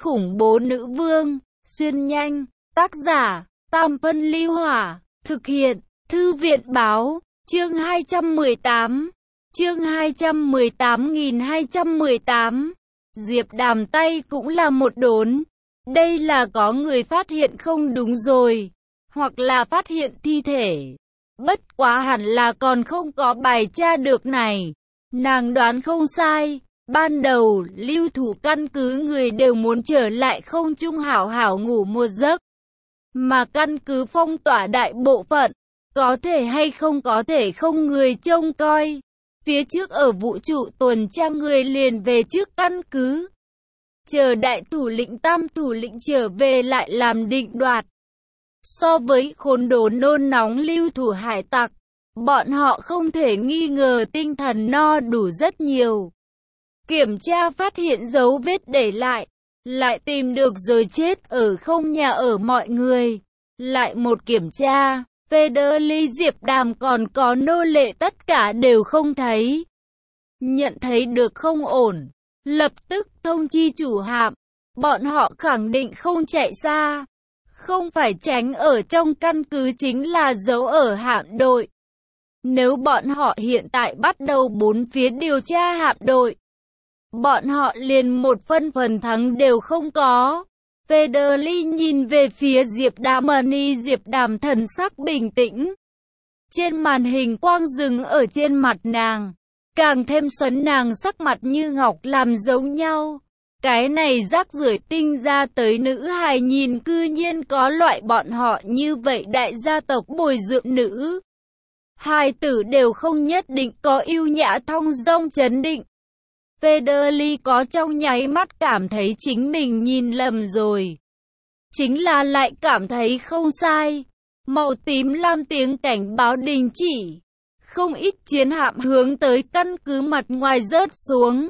khủng bố nữ vương, xuyên nhanh, tác giả, Tam Phân Ly Hỏa, thực hiện, Thư viện Báo, chương 218, chương 218.218, Diệp Đàm tay cũng là một đốn, đây là có người phát hiện không đúng rồi, hoặc là phát hiện thi thể, bất quá hẳn là còn không có bài tra được này, nàng đoán không sai. Ban đầu, lưu thủ căn cứ người đều muốn trở lại không trung hảo hảo ngủ một giấc. Mà căn cứ phong tỏa đại bộ phận, có thể hay không có thể không người trông coi. Phía trước ở vũ trụ tuần tra người liền về trước căn cứ. Chờ đại thủ lĩnh tam thủ lĩnh trở về lại làm định đoạt. So với khốn đốn nôn nóng lưu thủ hải tặc, bọn họ không thể nghi ngờ tinh thần no đủ rất nhiều. Kiểm tra phát hiện dấu vết để lại tìm được rồi chết ở không nhà ở mọi người. Lại một kiểm tra, Federly Diệp Đàm còn có nô lệ tất cả đều không thấy. Nhận thấy được không ổn, lập tức thông chi chủ hạm, bọn họ khẳng định không chạy xa. Không phải tránh ở trong căn cứ chính là giấu ở hạm đội. Nếu bọn họ hiện tại bắt đầu bốn phía điều tra hạm đội, bọn họ liền một phân phần thắng đều không có. Federly nhìn về phía Diệp Đàm, Diệp Đàm thần sắc bình tĩnh. Trên màn hình quang dừng ở trên mặt nàng, càng thêm xoắn nàng sắc mặt như ngọc làm giống nhau. Cái này rác rưởi tinh ra tới nữ hài nhìn cư nhiên có loại bọn họ như vậy đại gia tộc bồi dưỡng nữ. Hai tử đều không nhất định có ưu nhã thong dong chấn định. Federly có trong nháy mắt cảm thấy chính mình nhìn lầm rồi. Chính là lại cảm thấy không sai. Màu tím lam tiếng cảnh báo đình chỉ. Không ít chiến hạm hướng tới căn cứ mặt ngoài rớt xuống.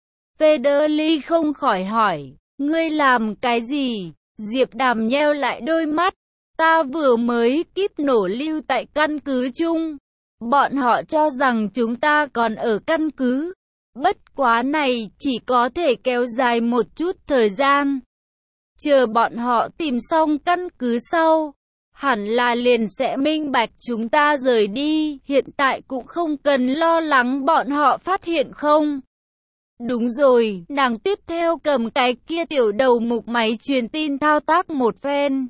Federly không khỏi hỏi, ngươi làm cái gì? Diệp Đàm nheo lại đôi mắt. Ta vừa mới kíp nổ lưu tại căn cứ chung. Bọn họ cho rằng chúng ta còn ở căn cứ. Bất quá này chỉ có thể kéo dài một chút thời gian. Chờ bọn họ tìm xong căn cứ sau, hẳn là liền sẽ minh bạch chúng ta rời đi. Hiện tại cũng không cần lo lắng bọn họ phát hiện không. Đúng rồi, nàng tiếp theo cầm cái kia tiểu đầu mục máy truyền tin thao tác một phen.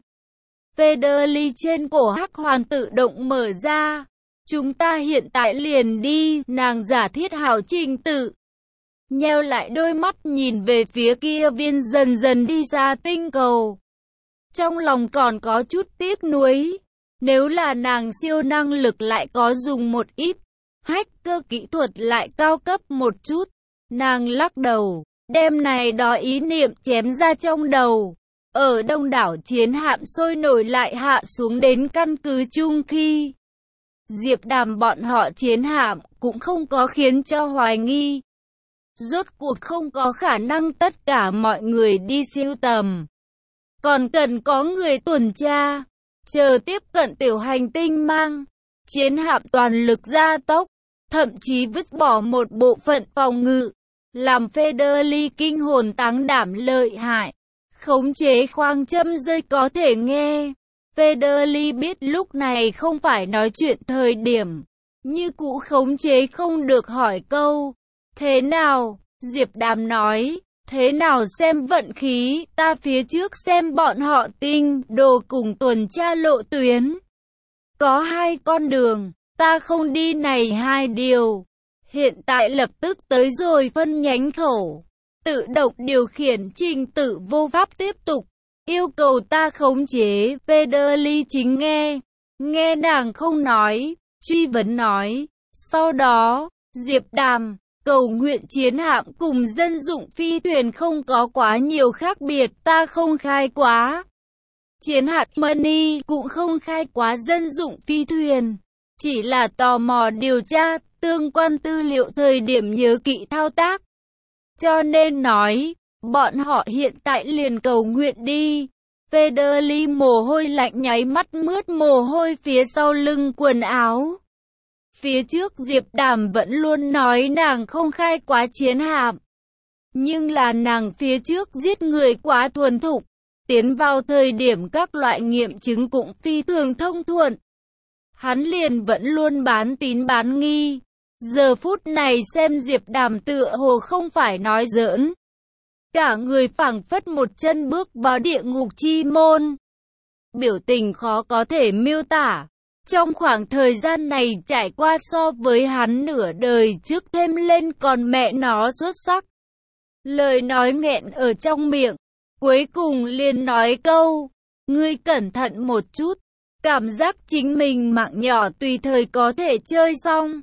Federly trên cổ hắc hoàn tự động mở ra. Chúng ta hiện tại liền đi, nàng giả thiết hảo trình tự. Nheo lại đôi mắt nhìn về phía kia viên dần dần đi ra tinh cầu. Trong lòng còn có chút tiếc nuối. Nếu là nàng siêu năng lực lại có dùng một ít, hacker kỹ thuật lại cao cấp một chút. Nàng lắc đầu, đem này đó ý niệm chém ra trong đầu. Ở đông đảo chiến hạm sôi nổi lại hạ xuống đến căn cứ chung khi Diệp Đàm bọn họ chiến hạm cũng không có khiến cho hoài nghi. Rốt cuộc không có khả năng tất cả mọi người đi siêu tầm. Còn cần có người tuần tra, chờ tiếp cận tiểu hành tinh mang. Chiến hạm toàn lực gia tốc, thậm chí vứt bỏ một bộ phận phòng ngự, làm Federly kinh hồn táng đảm lợi hại. Khống chế khoang châm rơi có thể nghe. Federly biết lúc này không phải nói chuyện thời điểm. Như cũ khống chế không được hỏi câu. Thế nào? Diệp Đàm nói. Thế nào xem vận khí, ta phía trước xem bọn họ tinh đồ cùng tuần tra lộ tuyến. Có hai con đường, ta không đi này hai điều. Hiện tại lập tức tới rồi phân nhánh khẩu. Tự động điều khiển trình tự vô pháp tiếp tục. Yêu cầu ta khống chế. Federly chính nghe nàng không nói, truy vấn nói. Sau đó, Diệp Đàm, cầu nguyện chiến hạm cùng dân dụng phi thuyền không có quá nhiều khác biệt, ta không khai quá. Chiến hạm Money cũng không khai quá dân dụng phi thuyền, chỉ là tò mò điều tra tương quan tư liệu thời điểm nhớ kỹ thao tác. Cho nên nói, bọn họ hiện tại liền cầu nguyện đi. Federly mồ hôi lạnh nháy mắt mướt mồ hôi phía sau lưng quần áo. Phía trước Diệp Đàm vẫn luôn nói nàng không khai quá chiến hạm. Nhưng là nàng phía trước giết người quá thuần thục, tiến vào thời điểm các loại nghiệm chứng cũng phi thường thông thuận. Hắn liền vẫn luôn bán tín bán nghi. Giờ phút này xem Diệp Đàm tựa hồ không phải nói giỡn. Cả người phảng phất một chân bước vào địa ngục chi môn. Biểu tình khó có thể miêu tả. Trong khoảng thời gian này trải qua so với hắn nửa đời trước thêm lên còn mẹ nó xuất sắc. Lời nói nghẹn ở trong miệng. Cuối cùng liền nói câu, ngươi cẩn thận một chút. Cảm giác chính mình mạng nhỏ tùy thời có thể chơi xong.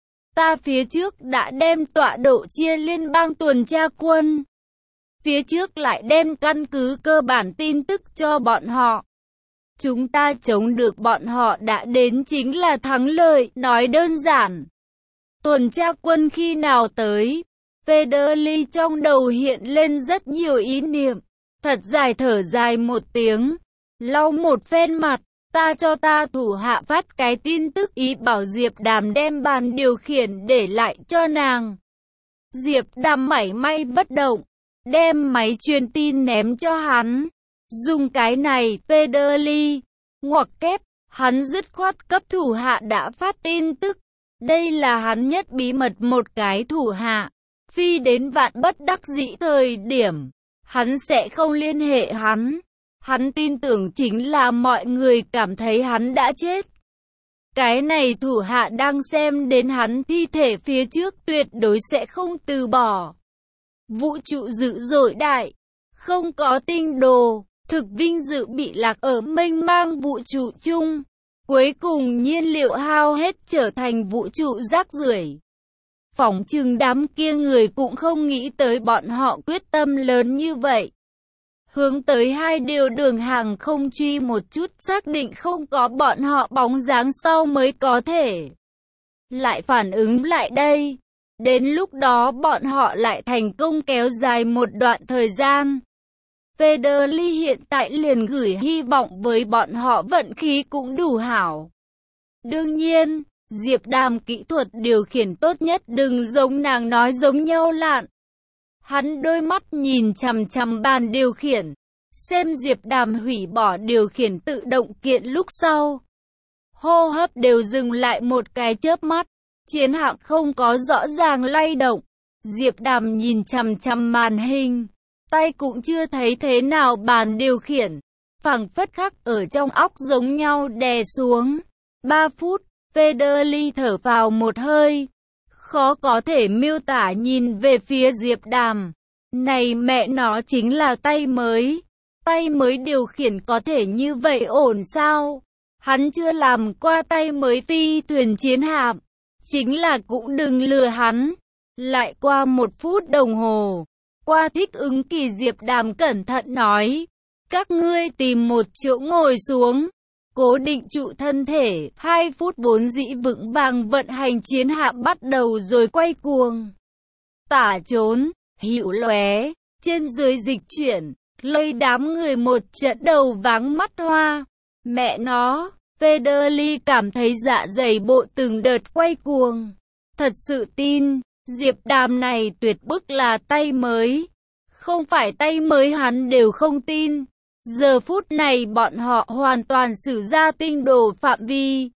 Ta phía trước đã đem tọa độ chia liên bang tuần tra quân. Phía trước lại đem căn cứ cơ bản tin tức cho bọn họ. Chúng ta chống được bọn họ đã đến chính là thắng lợi, nói đơn giản. Tuần tra quân khi nào tới? Federly trong đầu hiện lên rất nhiều ý niệm. Thật dài thở dài một tiếng. Lau một phen mặt. Ta thủ hạ phát cái tin tức ý bảo Diệp Đàm đem bàn điều khiển để lại cho nàng. Diệp Đàm mảy may bất động. Đem máy truyền tin ném cho hắn. Dùng cái này, Federly. Ngoặc kép, hắn dứt khoát cấp thủ hạ đã phát tin tức. Đây là hắn nhất bí mật một cái thủ hạ. Phi đến vạn bất đắc dĩ thời điểm, hắn sẽ không liên hệ hắn. Hắn tin tưởng chính là mọi người cảm thấy hắn đã chết. Cái này thủ hạ đang xem đến hắn thi thể phía trước tuyệt đối sẽ không từ bỏ. Vũ trụ dữ dội đại, không có tinh đồ, thực vinh dự bị lạc ở mênh mang vũ trụ chung. Cuối cùng nhiên liệu hao hết trở thành vũ trụ rác rưởi. Phỏng chừng đám kia người cũng không nghĩ tới bọn họ quyết tâm lớn như vậy. Hướng tới hai điều đường hàng không truy một chút, xác định không có bọn họ bóng dáng sau mới có thể lại phản ứng lại đây. Đến lúc đó bọn họ lại thành công kéo dài một đoạn thời gian. Federly hiện tại liền gửi hy vọng với bọn họ vận khí cũng đủ hảo. Đương nhiên, Diệp Đàm kỹ thuật điều khiển tốt nhất đừng giống nàng nói giống nhau lạn. Hắn đôi mắt nhìn chằm chằm bàn điều khiển, xem Diệp Đàm hủy bỏ điều khiển tự động kiện lúc sau. Hô hấp đều dừng lại một cái chớp mắt, chiến hạm không có rõ ràng lay động. Diệp Đàm nhìn chằm chằm màn hình, tay cũng chưa thấy thế nào bàn điều khiển, phảng phất khắc ở trong óc giống nhau đè xuống. 3 phút, Federly thở vào một hơi. Khó có thể miêu tả nhìn về phía Diệp Đàm. Này mẹ nó chính là tay mới. Tay mới điều khiển có thể như vậy ổn sao? Hắn chưa làm qua tay mới phi thuyền chiến hạm. Chính là cũng đừng lừa hắn. Lại qua 1 phút đồng hồ. Qua thích ứng kỳ Diệp Đàm cẩn thận nói. Các ngươi tìm một chỗ ngồi xuống. Cố định trụ thân thể, 2 phút vốn dĩ vững vàng vận hành chiến hạm bắt đầu rồi quay cuồng. Tả trốn, hữu lóe, trên dưới dịch chuyển, lây đám người một trận đầu váng mắt hoa. Mẹ nó, Federly cảm thấy dạ dày bộ từng đợt quay cuồng. Thật sự tin, Diệp Đàm này tuyệt bức là tay mới. Không phải tay mới hắn đều không tin. Giờ phút này bọn họ hoàn toàn sử ra tinh đồ phạm vi.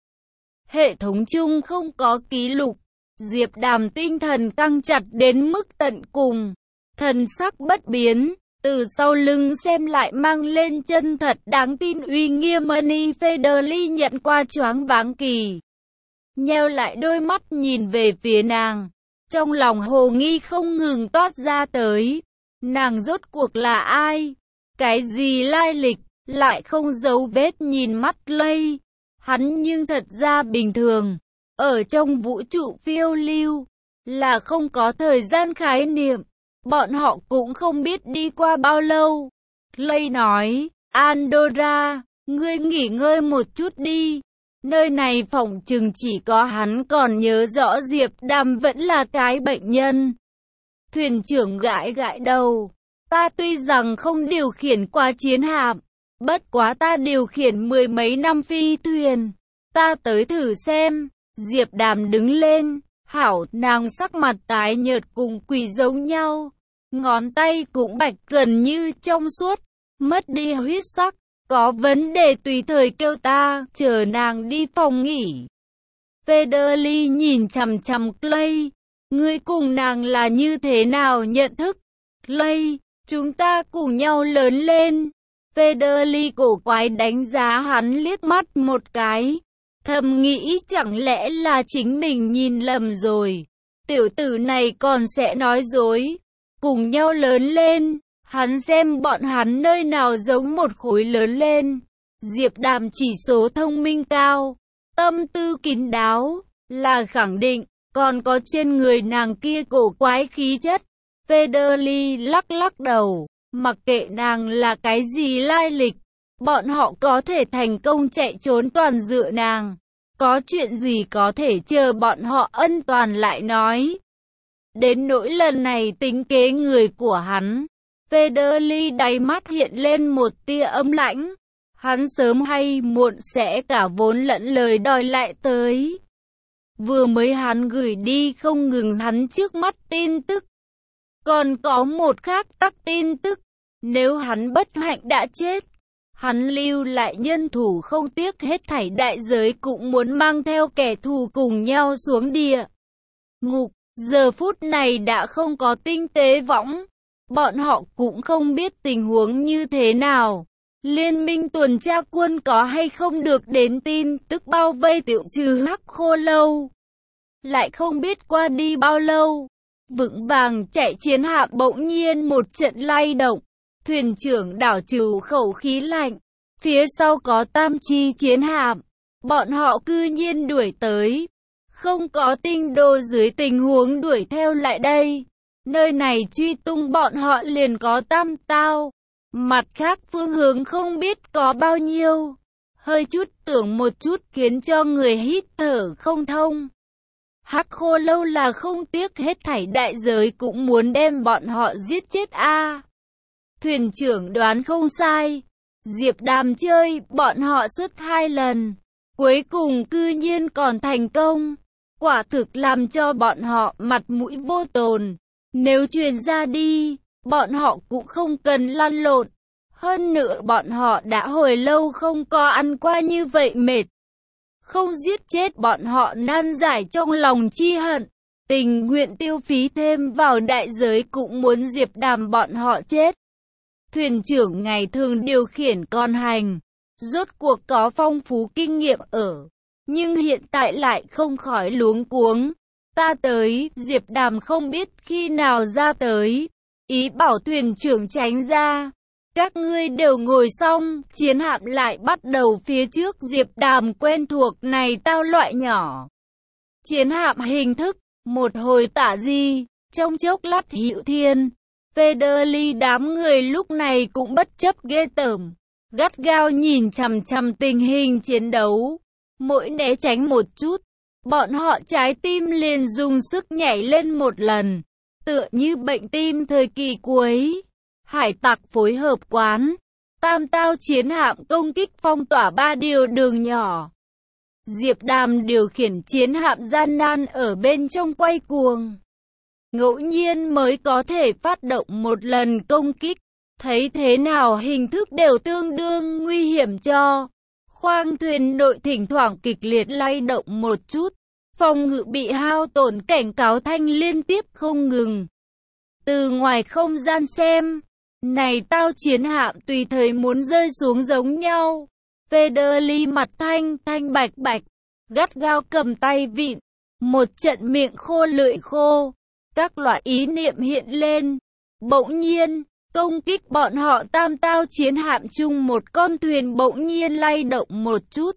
Hệ thống chung không có ký lục. Diệp Đàm tinh thần căng chặt đến mức tận cùng. Thần sắc bất biến. Từ sau lưng xem lại mang lên chân thật đáng tin uy nghiêm Money Federly nhận qua choáng váng kỳ. Nheo lại đôi mắt nhìn về phía nàng. Trong lòng hồ nghi không ngừng toát ra tới. Nàng rốt cuộc là ai? Cái gì lai lịch, lại không giấu vết nhìn mắt lây. Hắn nhưng thật ra bình thường, ở trong vũ trụ phiêu lưu, là không có thời gian khái niệm. Bọn họ cũng không biết đi qua bao lâu. Lây nói, Andorra, ngươi nghỉ ngơi một chút đi. Nơi này phỏng chừng chỉ có hắn còn nhớ rõ Diệp Đàm vẫn là cái bệnh nhân. Thuyền trưởng gãi gãi đầu. Ta tuy rằng không điều khiển qua chiến hạm, bất quá ta điều khiển 10 mấy năm phi thuyền. Ta tới thử xem. Diệp Đàm đứng lên. Hảo, nàng sắc mặt tái nhợt cùng quỷ giống nhau. ngón tay cũng bạch gần như trong suốt, mất đi huyết sắc. Có vấn đề tùy thời kêu ta, chờ nàng đi phòng nghỉ. Federly nhìn chằm chằm Clay. Ngươi cùng nàng là như thế nào nhận thức? Clay, chúng ta cùng nhau lớn lên. Federly cổ quái đánh giá hắn liếc mắt một cái. Thầm nghĩ chẳng lẽ là chính mình nhìn lầm rồi. Tiểu tử này còn sẽ nói dối. Cùng nhau lớn lên. Hắn xem bọn hắn nơi nào giống một khối lớn lên. Diệp Đàm chỉ số thông minh cao, tâm tư kín đáo, là khẳng định, còn có trên người nàng kia cổ quái khí chất. Federly lắc lắc đầu, mặc kệ nàng là cái gì lai lịch, bọn họ có thể thành công chạy trốn toàn dựa nàng. Có chuyện gì có thể chờ bọn họ ân toàn lại nói. Đến nỗi lần này tính kế người của hắn. Federly đáy mắt hiện lên một tia âm lãnh. Hắn sớm hay muộn sẽ cả vốn lẫn lời đòi lại tới. Vừa mới hắn gửi đi không ngừng hắn trước mắt tin tức. Còn có một khác tắc tin tức. Nếu hắn bất hạnh đã chết, hắn lưu lại nhân thủ không tiếc hết thảy đại giới cũng muốn mang theo kẻ thù cùng nhau xuống địa ngục. Giờ phút này đã không có tinh tế võng. Bọn họ cũng không biết tình huống như thế nào. Liên minh tuần tra quân có hay không được đến tin tức bao vây tiểu trừ Hắc Khô Lâu. Lại không biết qua đi bao lâu. Vững vàng chạy chiến hạm bỗng nhiên một trận lay động. Thuyền trưởng đảo trừ khẩu khí lạnh. Phía sau có tam chi chiến hạm. Bọn họ cư nhiên đuổi tới. Không có tinh đô dưới tình huống đuổi theo lại đây. Nơi này truy tung bọn họ liền có tam tao. Mặt khác phương hướng không biết có bao nhiêu. Hơi chút tưởng một chút khiến cho người hít thở không thông. Hắc Khô Lâu là không tiếc hết thảy đại giới cũng muốn đem bọn họ giết chết a. Thuyền trưởng đoán không sai. Diệp Đàm chơi bọn họ suốt 2 lần. Cuối cùng cư nhiên còn thành công. Quả thực làm cho bọn họ mặt mũi vô tồn. Nếu truyền ra đi, bọn họ cũng không cần lăn lộn. Hơn nữa bọn họ đã hồi lâu không có ăn qua như vậy mệt. Không giết chết bọn họ nan giải trong lòng chi hận. Tình nguyện tiêu phí thêm vào đại giới cũng muốn Diệp Đàm bọn họ chết. Thuyền trưởng ngày thường điều khiển con hành. Rốt cuộc có phong phú kinh nghiệm ở. Nhưng hiện tại lại không khỏi luống cuống. Ta tới, Diệp Đàm không biết khi nào ra tới. Ý bảo thuyền trưởng tránh ra. Các ngươi đều ngồi xong, chiến hạm lại bắt đầu phía trước Diệp Đàm quen thuộc này tao loại nhỏ. Chiến hạm hình thức, một hồi tả di, trong chốc lát hữu thiên. Federly đám người lúc này cũng bất chấp ghê tởm. Gắt gao nhìn chằm chằm tình hình chiến đấu. Mỗi né tránh một chút. Bọn họ trái tim liền dùng sức nhảy lên một lần, tựa như bệnh tim thời kỳ cuối. Hải tặc phối hợp quán, tam tao chiến hạm công kích phong tỏa 3 điều đường nhỏ. Diệp Đàm điều khiển chiến hạm gian nan ở bên trong quay cuồng. Ngẫu nhiên mới có thể phát động một lần công kích, thấy thế nào hình thức đều tương đương nguy hiểm cho. Khoang thuyền nội thỉnh thoảng kịch liệt lay động một chút. Phòng ngự bị hao tổn cảnh cáo thanh liên tiếp không ngừng. Từ ngoài không gian xem, này tao chiến hạm tùy thời muốn rơi xuống giống nhau. Federly mặt thanh bạch bạch, gắt gao cầm tay vịn, một trận miệng khô lưỡi khô, các loại ý niệm hiện lên. Bỗng nhiên, công kích bọn họ tam tao chiến hạm chung một con thuyền bỗng nhiên lay động một chút.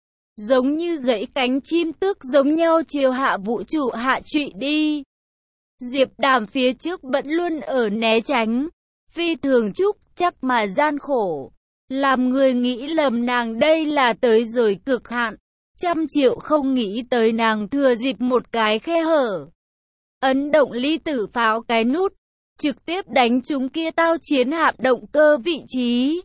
Giống như gãy cánh chim tước giống nhau chiều hạ vũ trụ hạ trụy đi. Diệp Đàm phía trước vẫn luôn ở né tránh. Phi thường chúc chắc mà gian khổ. Làm người nghĩ lầm nàng đây là tới rồi cực hạn. 100 triệu không nghĩ tới nàng thừa dịp một cái khe hở. Ấn động ly tử pháo cái nút. Trực tiếp đánh chúng kia tao chiến hạm động cơ vị trí.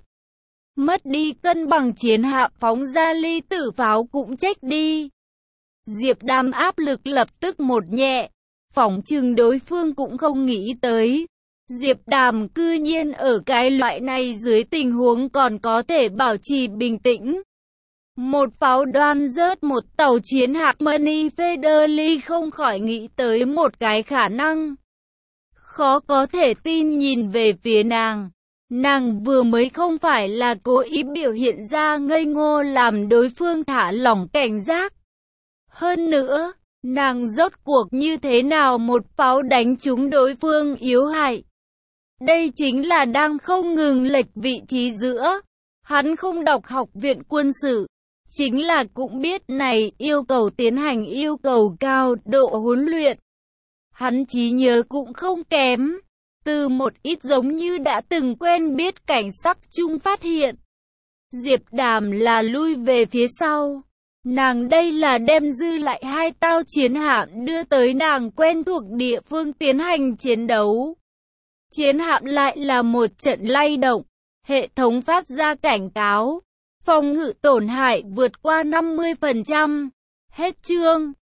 Mất đi cân bằng chiến hạm phóng ra ly tử pháo cũng trách đi. Diệp Đàm áp lực lập tức một nhẹ. Phỏng chừng đối phương cũng không nghĩ tới. Diệp Đàm cư nhiên ở cái loại này dưới tình huống còn có thể bảo trì bình tĩnh. Một pháo đoan rớt một tàu chiến hạm Money Federally không khỏi nghĩ tới một cái khả năng. Khó có thể tin nhìn về phía nàng. Nàng vừa mới không phải là cố ý biểu hiện ra ngây ngô làm đối phương thả lỏng cảnh giác. Hơn nữa, nàng rốt cuộc như thế nào một pháo đánh trúng đối phương yếu hại. Đây chính là đang không ngừng lệch vị trí giữa. Hắn không đọc học viện quân sự. Chính là cũng biết này yêu cầu tiến hành yêu cầu cao độ huấn luyện. Hắn trí nhớ cũng không kém. Từ một ít giống như đã từng quen biết cảnh sắc chung phát hiện. Diệp Đàm là lui về phía sau. Nàng đây là đem dư lại hai tàu chiến hạm đưa tới nàng quen thuộc địa phương tiến hành chiến đấu. Chiến hạm lại là một trận lay động. Hệ thống phát ra cảnh cáo. Phòng ngự tổn hại vượt qua 50%. Hết chương.